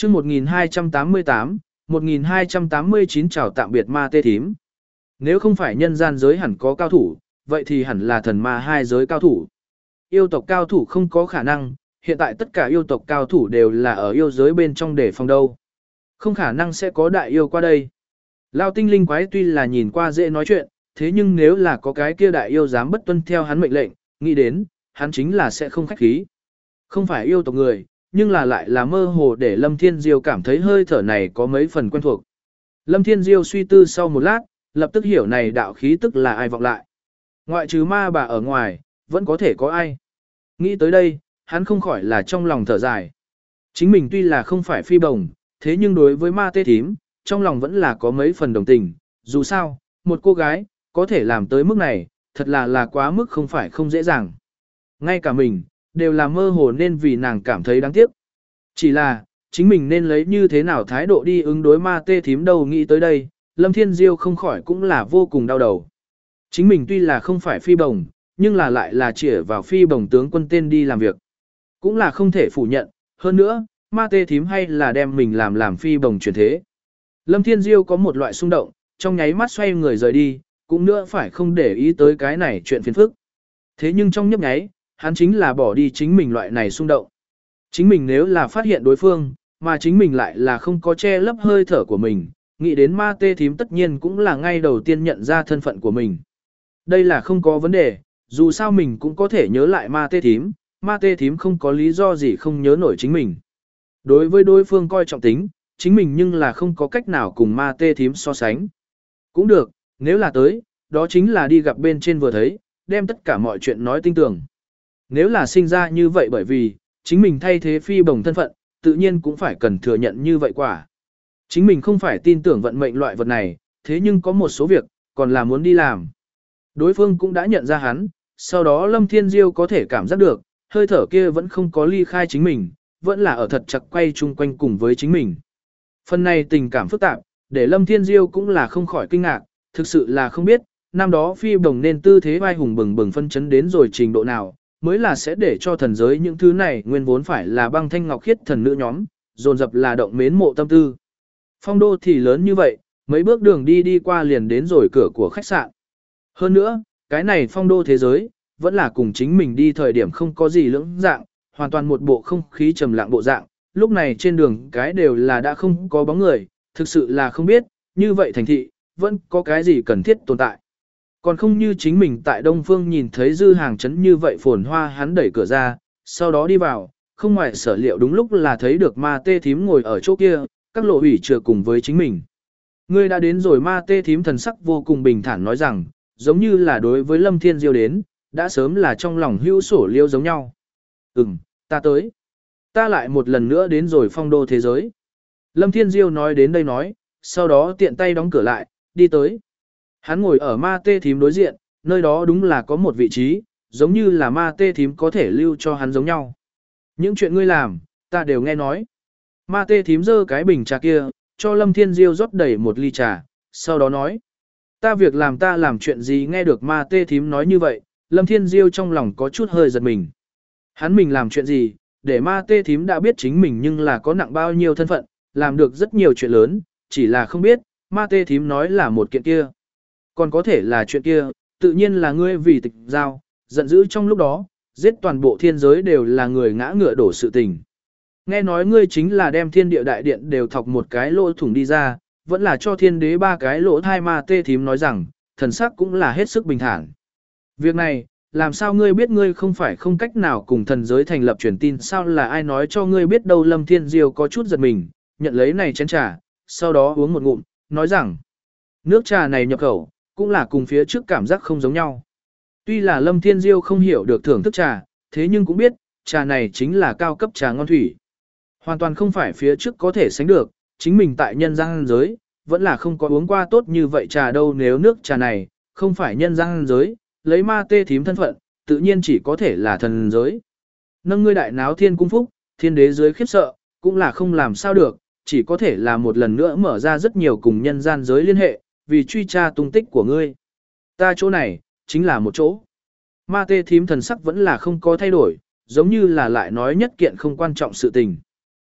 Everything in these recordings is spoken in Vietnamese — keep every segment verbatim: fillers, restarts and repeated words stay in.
chương một nghìn hai trăm tám mươi tám, một nghìn hai trăm tám mươi chín chào tạm biệt ma tê thím. Nếu không phải nhân gian giới hẳn có cao thủ, vậy thì hẳn là thần ma hai giới cao thủ. Yêu tộc cao thủ không có khả năng, hiện tại tất cả yêu tộc cao thủ đều là ở yêu giới bên trong để phòng đâu. Không khả năng sẽ có đại yêu qua đây. Lao tinh linh quái tuy là nhìn qua dễ nói chuyện, thế nhưng nếu là có cái kia đại yêu dám bất tuân theo hắn mệnh lệnh, nghĩ đến, hắn chính là sẽ không khách khí. Không phải yêu tộc người, nhưng là lại là mơ hồ để Lâm Thiên Diêu cảm thấy hơi thở này có mấy phần quen thuộc. Lâm Thiên Diêu suy tư sau một lát, lập tức hiểu này đạo khí tức là ai vọng lại. Ngoại trừ ma bà ở ngoài, vẫn có thể có ai. Nghĩ tới đây, hắn không khỏi là trong lòng thở dài. Chính mình tuy là không phải phi bồng, thế nhưng đối với ma tê thím, trong lòng vẫn là có mấy phần đồng tình. Dù sao, một cô gái, có thể làm tới mức này, thật là là quá mức không phải không dễ dàng. Ngay cả mình, đều là mơ hồ nên vì nàng cảm thấy đáng tiếc. Chỉ là, chính mình nên lấy như thế nào thái độ đi ứng đối ma tê thím đâu. Nghĩ tới đây, Lâm Thiên Diêu không khỏi cũng là vô cùng đau đầu. Chính mình tuy là không phải phi bồng, nhưng là lại là chỉ vào phi bồng tướng quân tên đi làm việc. Cũng là không thể phủ nhận, hơn nữa, ma tê thím hay là đem mình làm làm phi bồng chuyển thế. Lâm Thiên Diêu có một loại xung động, trong nháy mắt xoay người rời đi, cũng nữa phải không để ý tới cái này chuyện phiền phức. Thế nhưng trong nhấp nháy, hắn chính là bỏ đi chính mình loại này xung động. Chính mình nếu là phát hiện đối phương, mà chính mình lại là không có che lấp hơi thở của mình, nghĩ đến ma tê thím tất nhiên cũng là ngay đầu tiên nhận ra thân phận của mình. Đây là không có vấn đề, dù sao mình cũng có thể nhớ lại ma tê thím, ma tê thím không có lý do gì không nhớ nổi chính mình. Đối với đối phương coi trọng tính, chính mình nhưng là không có cách nào cùng ma tê thím so sánh. Cũng được, nếu là tới, đó chính là đi gặp bên trên vừa thấy, đem tất cả mọi chuyện nói tinh tường. Nếu là sinh ra như vậy bởi vì, chính mình thay thế phi bồng thân phận, tự nhiên cũng phải cần thừa nhận như vậy quả. Chính mình không phải tin tưởng vận mệnh loại vật này, thế nhưng có một số việc, còn là muốn đi làm. Đối phương cũng đã nhận ra hắn, sau đó Lâm Thiên Diêu có thể cảm giác được, hơi thở kia vẫn không có ly khai chính mình, vẫn là ở thật chặt quay chung quanh cùng với chính mình. Phần này tình cảm phức tạp, để Lâm Thiên Diêu cũng là không khỏi kinh ngạc, thực sự là không biết, năm đó phi bồng nên tư thế vai hùng bừng bừng phân chấn đến rồi trình độ nào, mới là sẽ để cho thần giới những thứ này nguyên vốn phải là băng thanh ngọc khiết thần nữ nhóm, dồn dập là động mến mộ tâm tư. Phong đô thì lớn như vậy, mấy bước đường đi đi qua liền đến rồi cửa của khách sạn. Hơn nữa, cái này phong đô thế giới, vẫn là cùng chính mình đi thời điểm không có gì lưỡng dạng, hoàn toàn một bộ không khí trầm lặng bộ dạng, lúc này trên đường cái đều là đã không có bóng người, thực sự là không biết, như vậy thành thị, vẫn có cái gì cần thiết tồn tại. Còn không như chính mình tại Đông Phương nhìn thấy dư hàng trấn như vậy phồn hoa, hắn đẩy cửa ra, sau đó đi vào, không ngoài sở liệu đúng lúc là thấy được ma tê thím ngồi ở chỗ kia, các lộ ủy trừa cùng với chính mình. Ngươi đã đến rồi, ma tê thím thần sắc vô cùng bình thản nói rằng, giống như là đối với Lâm Thiên Diêu đến, đã sớm là trong lòng hữu sổ liêu giống nhau. Ừm, ta tới. Ta lại một lần nữa đến rồi phong đô thế giới. Lâm Thiên Diêu nói đến đây nói, sau đó tiện tay đóng cửa lại, đi tới. Hắn ngồi ở ma tê thím đối diện, nơi đó đúng là có một vị trí, giống như là ma tê thím có thể lưu cho hắn giống nhau. Những chuyện ngươi làm, ta đều nghe nói. Ma tê thím giơ cái bình trà kia, cho Lâm Thiên Diêu rót đầy một ly trà, sau đó nói. Ta việc làm ta làm chuyện gì? Nghe được ma tê thím nói như vậy, Lâm Thiên Diêu trong lòng có chút hơi giật mình. Hắn mình làm chuyện gì, để ma tê thím đã biết chính mình nhưng là có nặng bao nhiêu thân phận, làm được rất nhiều chuyện lớn, chỉ là không biết, ma tê thím nói là một kiện kia. Còn có thể là chuyện kia, tự nhiên là ngươi vì tịch giao, giận dữ trong lúc đó, giết toàn bộ thiên giới đều là người ngã ngựa đổ sự tình. Nghe nói ngươi chính là đem thiên địa đại điện đều thọc một cái lỗ thủng đi ra, vẫn là cho thiên đế ba cái lỗ thai. Ma tê thím nói rằng, thần sắc cũng là hết sức bình thản. Việc này, làm sao ngươi biết? Ngươi không phải không cách nào cùng thần giới thành lập truyền tin sao? Là ai nói cho ngươi biết đâu? Lâm Thiên Diêu có chút giật mình, nhận lấy này chén trà, sau đó uống một ngụm, nói rằng, nước trà này nhập khẩu, cũng là cùng phía trước cảm giác không giống nhau. Tuy là Lâm Thiên Diêu không hiểu được thưởng thức trà, thế nhưng cũng biết, trà này chính là cao cấp trà ngon thủy. Hoàn toàn không phải phía trước có thể sánh được, chính mình tại nhân gian giới, vẫn là không có uống qua tốt như vậy trà đâu. Nếu nước trà này, không phải nhân gian giới, lấy ma tê thím thân phận, tự nhiên chỉ có thể là thần giới. Nâng ngươi đại náo thiên cung phúc, thiên đế giới khiếp sợ, cũng là không làm sao được, chỉ có thể là một lần nữa mở ra rất nhiều cùng nhân gian giới liên hệ, vì truy tra tung tích của ngươi. Ta chỗ này, chính là một chỗ. Ma tê thím thần sắc vẫn là không có thay đổi, giống như là lại nói nhất kiện không quan trọng sự tình.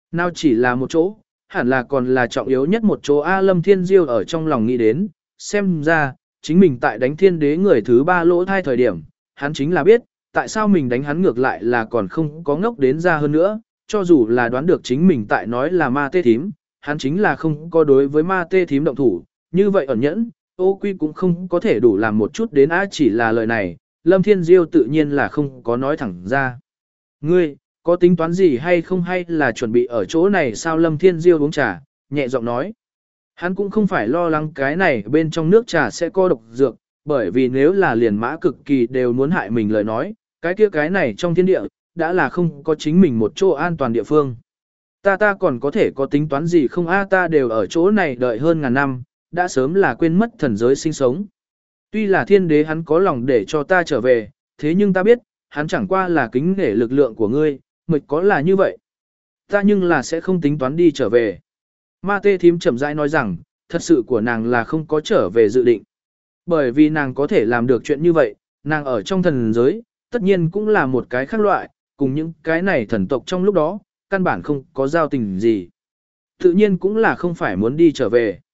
Nào chỉ là một chỗ, hẳn là còn là trọng yếu nhất một chỗ A Lâm Thiên Diêu ở trong lòng nghĩ đến, xem ra, chính mình tại đánh thiên đế người thứ ba lỗ thai thời điểm, hắn chính là biết, tại sao mình đánh hắn ngược lại là còn không có ngốc đến ra hơn nữa, cho dù là đoán được chính mình tại nói là ma tê thím, hắn chính là không có đối với ma tê thím động thủ, như vậy ẩn nhẫn, ô quy cũng không có thể đủ làm một chút đến á chỉ là lời này, Lâm Thiên Diêu tự nhiên là không có nói thẳng ra. Ngươi, có tính toán gì hay không hay là chuẩn bị ở chỗ này sao Lâm Thiên Diêu uống trà, nhẹ giọng nói. Hắn cũng không phải lo lắng cái này bên trong nước trà sẽ có độc dược, bởi vì nếu là liền mã cực kỳ đều muốn hại mình lời nói, cái kia cái này trong thiên địa, đã là không có chính mình một chỗ an toàn địa phương. Ta ta còn có thể có tính toán gì không a ta đều ở chỗ này đợi hơn ngàn năm, đã sớm là quên mất thần giới sinh sống. Tuy là thiên đế hắn có lòng để cho ta trở về, thế nhưng ta biết, hắn chẳng qua là kính nể lực lượng của ngươi, mịch có là như vậy. Ta nhưng là sẽ không tính toán đi trở về. Ma tê thím chậm rãi nói rằng, thật sự của nàng là không có trở về dự định. Bởi vì nàng có thể làm được chuyện như vậy, nàng ở trong thần giới, tất nhiên cũng là một cái khác loại, cùng những cái này thần tộc trong lúc đó, căn bản không có giao tình gì. Tự nhiên cũng là không phải muốn đi trở về.